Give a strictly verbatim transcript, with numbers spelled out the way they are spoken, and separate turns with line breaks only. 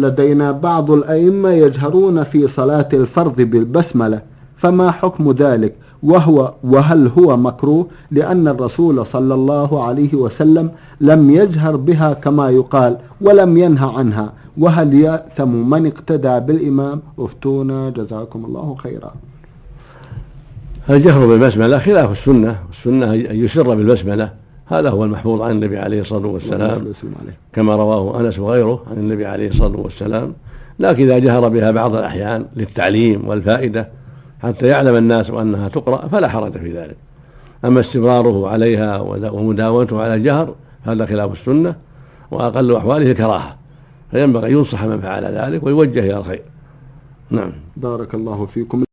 لدينا بعض الأئمة يجهرون في صلاة الفرض بالبسملة، فما حكم ذلك؟ وهو وهل هو مكروه؟ لأن الرسول صلى الله عليه وسلم لم يجهر بها كما يقال ولم ينهى عنها، وهل يأثم من اقتدى بالإمام؟ افتونا جزاكم الله خيرا.
الجهر بالبسملة خلاف السنة، السنة أن يسر بالبسملة، هذا هو المحفوظ عن النبي عليه الصلاة والسلام كما رواه أنس وغيره عن النبي عليه الصلاة والسلام. لكن إذا جهر بها بعض الأحيان للتعليم والفائدة حتى يعلم الناس أنها تقرأ فلا حرج في ذلك. أما استمراره عليها ومداومته على الجهر هذا خلاف السنة، وأقل أحواله الكراهة، فينبغي ينصح من فعل ذلك ويوجه إلى الخير. نعم.
بارك الله فيكم.